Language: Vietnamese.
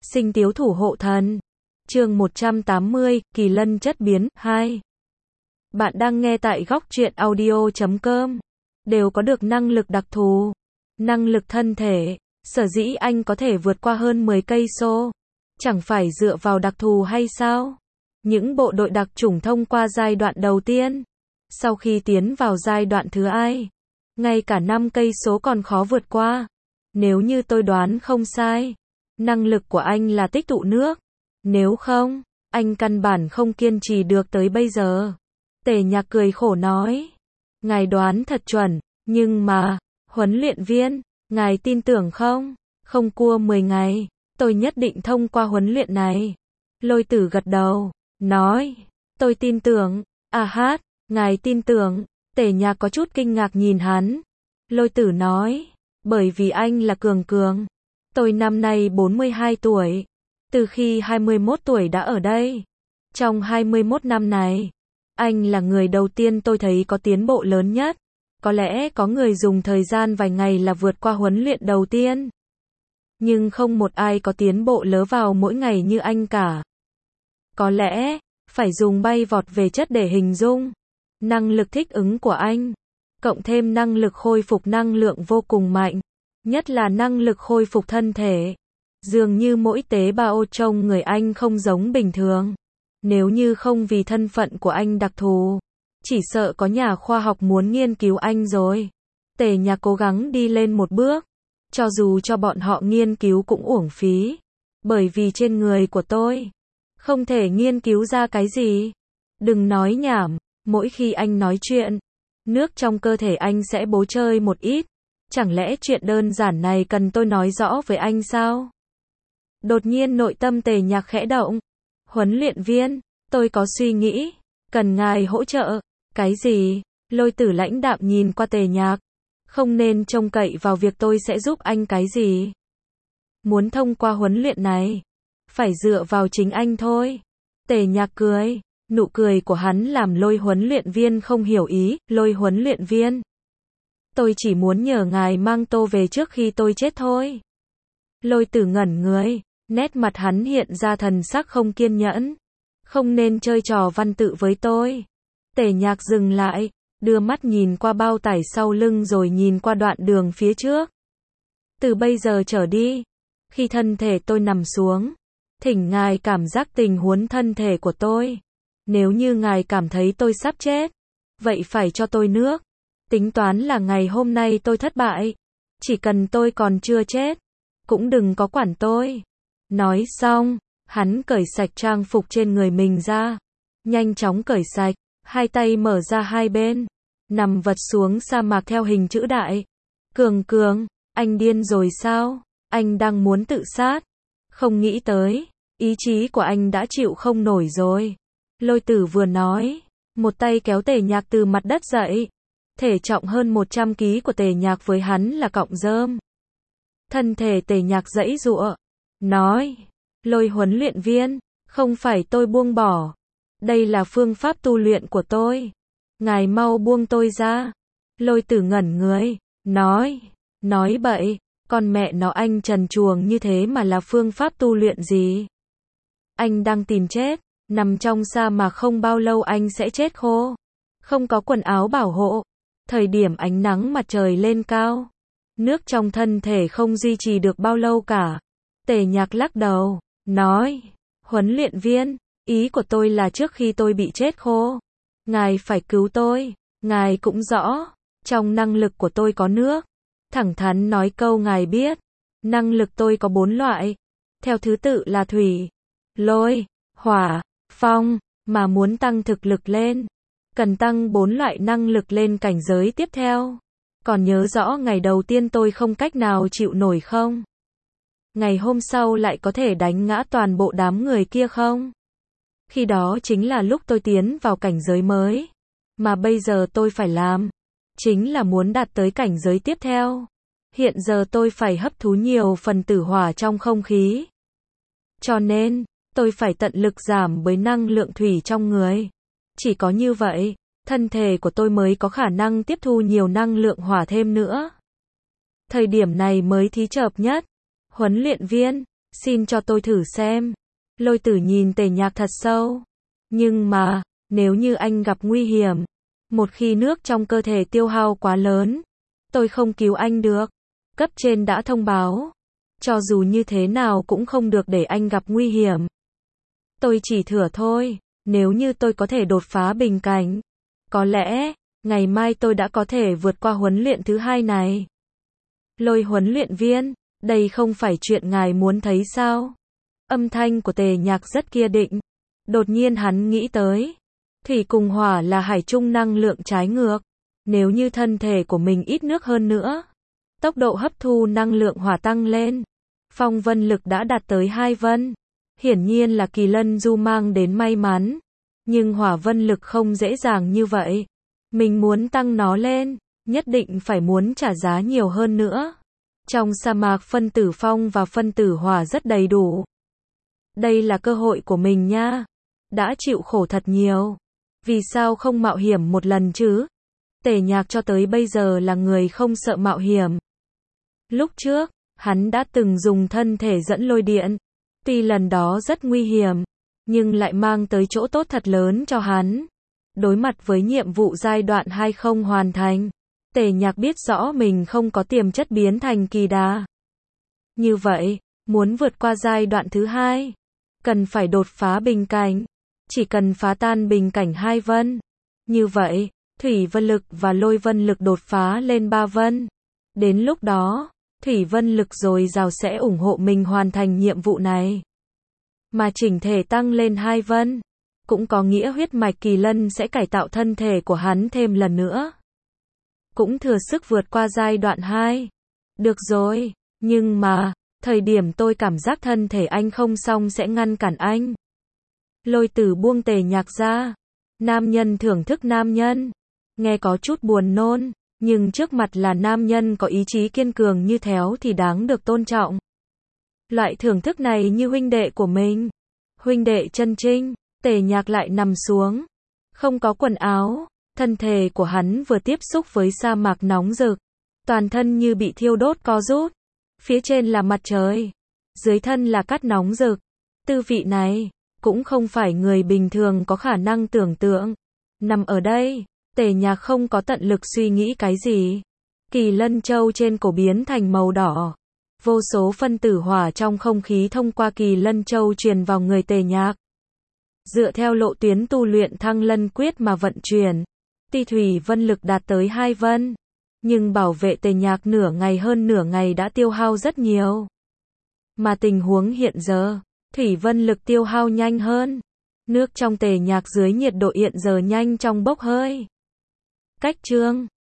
Sinh tiếu thủ hộ thần. Chương 180, Kỳ lân chất biến, 2. Bạn đang nghe tại góc truyện audio.com. Đều có được năng lực đặc thù. Năng lực thân thể. Sở dĩ anh có thể vượt qua hơn 10 cây số. Chẳng phải dựa vào đặc thù hay sao? Những bộ đội đặc chủng thông qua giai đoạn đầu tiên. Sau khi tiến vào giai đoạn thứ hai, ngay cả 5 cây số còn khó vượt qua. Nếu như tôi đoán không sai, năng lực của anh là tích tụ nước. Nếu không, anh căn bản không kiên trì được tới bây giờ. Tề Nhạc cười khổ nói. Ngài đoán thật chuẩn, nhưng mà, huấn luyện viên, ngài tin tưởng không? Không qua 10 ngày, tôi nhất định thông qua huấn luyện này. Lôi Tử gật đầu, nói, tôi tin tưởng. À hát, ngài tin tưởng. Tề Nhạc có chút kinh ngạc nhìn hắn. Lôi Tử nói, bởi vì anh là cường cường. Tôi năm nay 42 tuổi. Từ khi 21 tuổi đã ở đây. Trong 21 năm này, anh là người đầu tiên tôi thấy có tiến bộ lớn nhất. Có lẽ có người dùng thời gian vài ngày là vượt qua huấn luyện đầu tiên. Nhưng không một ai có tiến bộ lớn vào mỗi ngày như anh cả. Có lẽ, phải dùng bay vọt về chất để hình dung. Năng lực thích ứng của anh, cộng thêm năng lực khôi phục năng lượng vô cùng mạnh. Nhất là năng lực khôi phục thân thể. Dường như mỗi tế bào trong người anh không giống bình thường. Nếu như không vì thân phận của anh đặc thù, chỉ sợ có nhà khoa học muốn nghiên cứu anh rồi. Tề Nhạc cố gắng đi lên một bước. Cho dù cho bọn họ nghiên cứu cũng uổng phí. Bởi vì trên người của tôi, không thể nghiên cứu ra cái gì. Đừng nói nhảm, mỗi khi anh nói chuyện, nước trong cơ thể anh sẽ bố chơi một ít. Chẳng lẽ chuyện đơn giản này cần tôi nói rõ với anh sao? Đột nhiên nội tâm Tề Nhạc khẽ động. Huấn luyện viên, tôi có suy nghĩ, cần ngài hỗ trợ. Cái gì? Lôi Tử lãnh đạm nhìn qua Tề Nhạc. Không nên trông cậy vào việc tôi sẽ giúp anh cái gì. Muốn thông qua huấn luyện này, phải dựa vào chính anh thôi. Tề Nhạc cười. Nụ cười của hắn làm Lôi huấn luyện viên không hiểu ý. Lôi huấn luyện viên, tôi chỉ muốn nhờ ngài mang tôi về trước khi tôi chết thôi. Lôi Tử ngẩn người, nét mặt hắn hiện ra thần sắc không kiên nhẫn. Không nên chơi trò văn tự với tôi. Tề Nhạc dừng lại, đưa mắt nhìn qua bao tải sau lưng rồi nhìn qua đoạn đường phía trước. Từ bây giờ trở đi, khi thân thể tôi nằm xuống, thỉnh ngài cảm giác tình huống thân thể của tôi. Nếu như ngài cảm thấy tôi sắp chết, vậy phải cho tôi nước. Tính toán là ngày hôm nay tôi thất bại. Chỉ cần tôi còn chưa chết, cũng đừng có quản tôi. Nói xong, hắn cởi sạch trang phục trên người mình ra. Nhanh chóng cởi sạch, hai tay mở ra hai bên. Nằm vật xuống sa mạc theo hình chữ đại. Cường cường, anh điên rồi sao? Anh đang muốn tự sát. Không nghĩ tới, ý chí của anh đã chịu không nổi rồi. Lôi Tử vừa nói, một tay kéo Tề Nhạc từ mặt đất dậy. Thể trọng hơn 100 kg của Tề Nhạc với hắn là cọng rơm. Thân thể Tề Nhạc giãy giụa, nói, Lôi huấn luyện viên, không phải tôi buông bỏ. Đây là phương pháp tu luyện của tôi. Ngài mau buông tôi ra. Lôi Tử ngẩn người, nói bậy, con mẹ nó anh trần truồng như thế mà là phương pháp tu luyện gì? Anh đang tìm chết, nằm trong sa mạc không bao lâu anh sẽ chết khô. Không có quần áo bảo hộ. Thời điểm ánh nắng mặt trời lên cao, nước trong thân thể không duy trì được bao lâu cả. Tề Nhạc lắc đầu, nói, huấn luyện viên, ý của tôi là trước khi tôi bị chết khô, ngài phải cứu tôi. Ngài cũng rõ, trong năng lực của tôi có nước. Thẳng thắn nói câu ngài biết, năng lực tôi có 4 loại. Theo thứ tự là thủy, lôi, hỏa, phong. Mà muốn tăng thực lực lên, cần tăng 4 loại năng lực lên cảnh giới tiếp theo. Còn nhớ rõ ngày đầu tiên tôi không cách nào chịu nổi không? Ngày hôm sau lại có thể đánh ngã toàn bộ đám người kia không? Khi đó chính là lúc tôi tiến vào cảnh giới mới. Mà bây giờ tôi phải làm, chính là muốn đạt tới cảnh giới tiếp theo. Hiện giờ tôi phải hấp thu nhiều phần tử hỏa trong không khí. Cho nên, tôi phải tận lực giảm bớt năng lượng thủy trong người. Chỉ có như vậy, thân thể của tôi mới có khả năng tiếp thu nhiều năng lượng hỏa thêm nữa. Thời điểm này mới thí chợp nhất. Huấn luyện viên, Xin cho tôi thử xem. Lôi Tử nhìn Tề Nhạc thật sâu. Nhưng mà, nếu như anh gặp nguy hiểm, một khi nước trong cơ thể tiêu hao quá lớn, tôi không cứu anh được. Cấp trên đã thông báo. Cho dù như thế nào cũng không được để anh gặp nguy hiểm. Tôi chỉ thử thôi, nếu như tôi có thể đột phá bình cảnh, có lẽ, ngày mai tôi đã có thể vượt qua huấn luyện thứ 2 này. Lôi huấn luyện viên, đây không phải chuyện ngài muốn thấy sao? Âm thanh của Tề Nhạc rất kiên định. Đột nhiên hắn nghĩ tới, thủy cùng hỏa là hải chung năng lượng trái ngược. Nếu như thân thể của mình ít nước hơn nữa, tốc độ hấp thu năng lượng hỏa tăng lên. Phong vân lực đã đạt tới 2 vân. Hiển nhiên là Kỳ Lân Du mang đến may mắn. Nhưng hỏa vân lực không dễ dàng như vậy. Mình muốn tăng nó lên, nhất định phải muốn trả giá nhiều hơn nữa. Trong sa mạc phân tử phong và phân tử hỏa rất đầy đủ. Đây là cơ hội của mình nha. Đã chịu khổ thật nhiều. Vì sao không mạo hiểm một lần chứ? Tề Nhạc cho tới bây giờ là người không sợ mạo hiểm. Lúc trước, hắn đã từng dùng thân thể dẫn lôi điện. Tuy lần đó rất nguy hiểm, nhưng lại mang tới chỗ tốt thật lớn cho hắn. Đối mặt với nhiệm vụ giai đoạn 2 không hoàn thành, Tề Nhạc biết rõ mình không có tiềm chất biến thành kỳ đà. Như vậy, muốn vượt qua giai đoạn thứ 2, cần phải đột phá bình cảnh. Chỉ cần phá tan bình cảnh 2 vân. Như vậy, thủy vân lực và lôi vân lực đột phá lên 3 vân. Đến lúc đó, thủy vân lực dồi dào sẽ ủng hộ mình hoàn thành nhiệm vụ này. Mà chỉnh thể tăng lên 2 vân, cũng có nghĩa huyết mạch Kỳ Lân sẽ cải tạo thân thể của hắn thêm lần nữa. Cũng thừa sức vượt qua giai đoạn 2. Được rồi, nhưng mà, thời điểm tôi cảm giác thân thể anh không xong sẽ ngăn cản anh. Lôi Tử buông Tề Nhạc ra. Nam nhân thưởng thức nam nhân. Nghe có chút buồn nôn, nhưng trước mặt là nam nhân có ý chí kiên cường như Théo thì đáng được tôn trọng. Loại thưởng thức này như huynh đệ của mình. Huynh đệ chân trinh. Tề Nhạc lại nằm xuống. Không có quần áo. Thân thể của hắn vừa tiếp xúc với sa mạc nóng rực. Toàn thân như bị thiêu đốt co rút. Phía trên là mặt trời. Dưới thân là cát nóng rực. Tư vị này, cũng không phải người bình thường có khả năng tưởng tượng. Nằm ở đây, Tề Nhạc không có tận lực suy nghĩ cái gì. Kỳ lân châu trên cổ biến thành màu đỏ. Vô số phân tử hỏa trong không khí thông qua kỳ lân châu truyền vào người Tề Nhạc. Dựa theo lộ tuyến tu luyện Thăng Lân Quyết mà vận chuyển. Tuy thủy vân lực đạt tới 2 vân, nhưng bảo vệ Tề Nhạc nửa ngày hơn nửa ngày đã tiêu hao rất nhiều. Mà tình huống hiện giờ, thủy vân lực tiêu hao nhanh hơn. Nước trong Tề Nhạc dưới nhiệt độ hiện giờ nhanh trong bốc hơi. Cách chương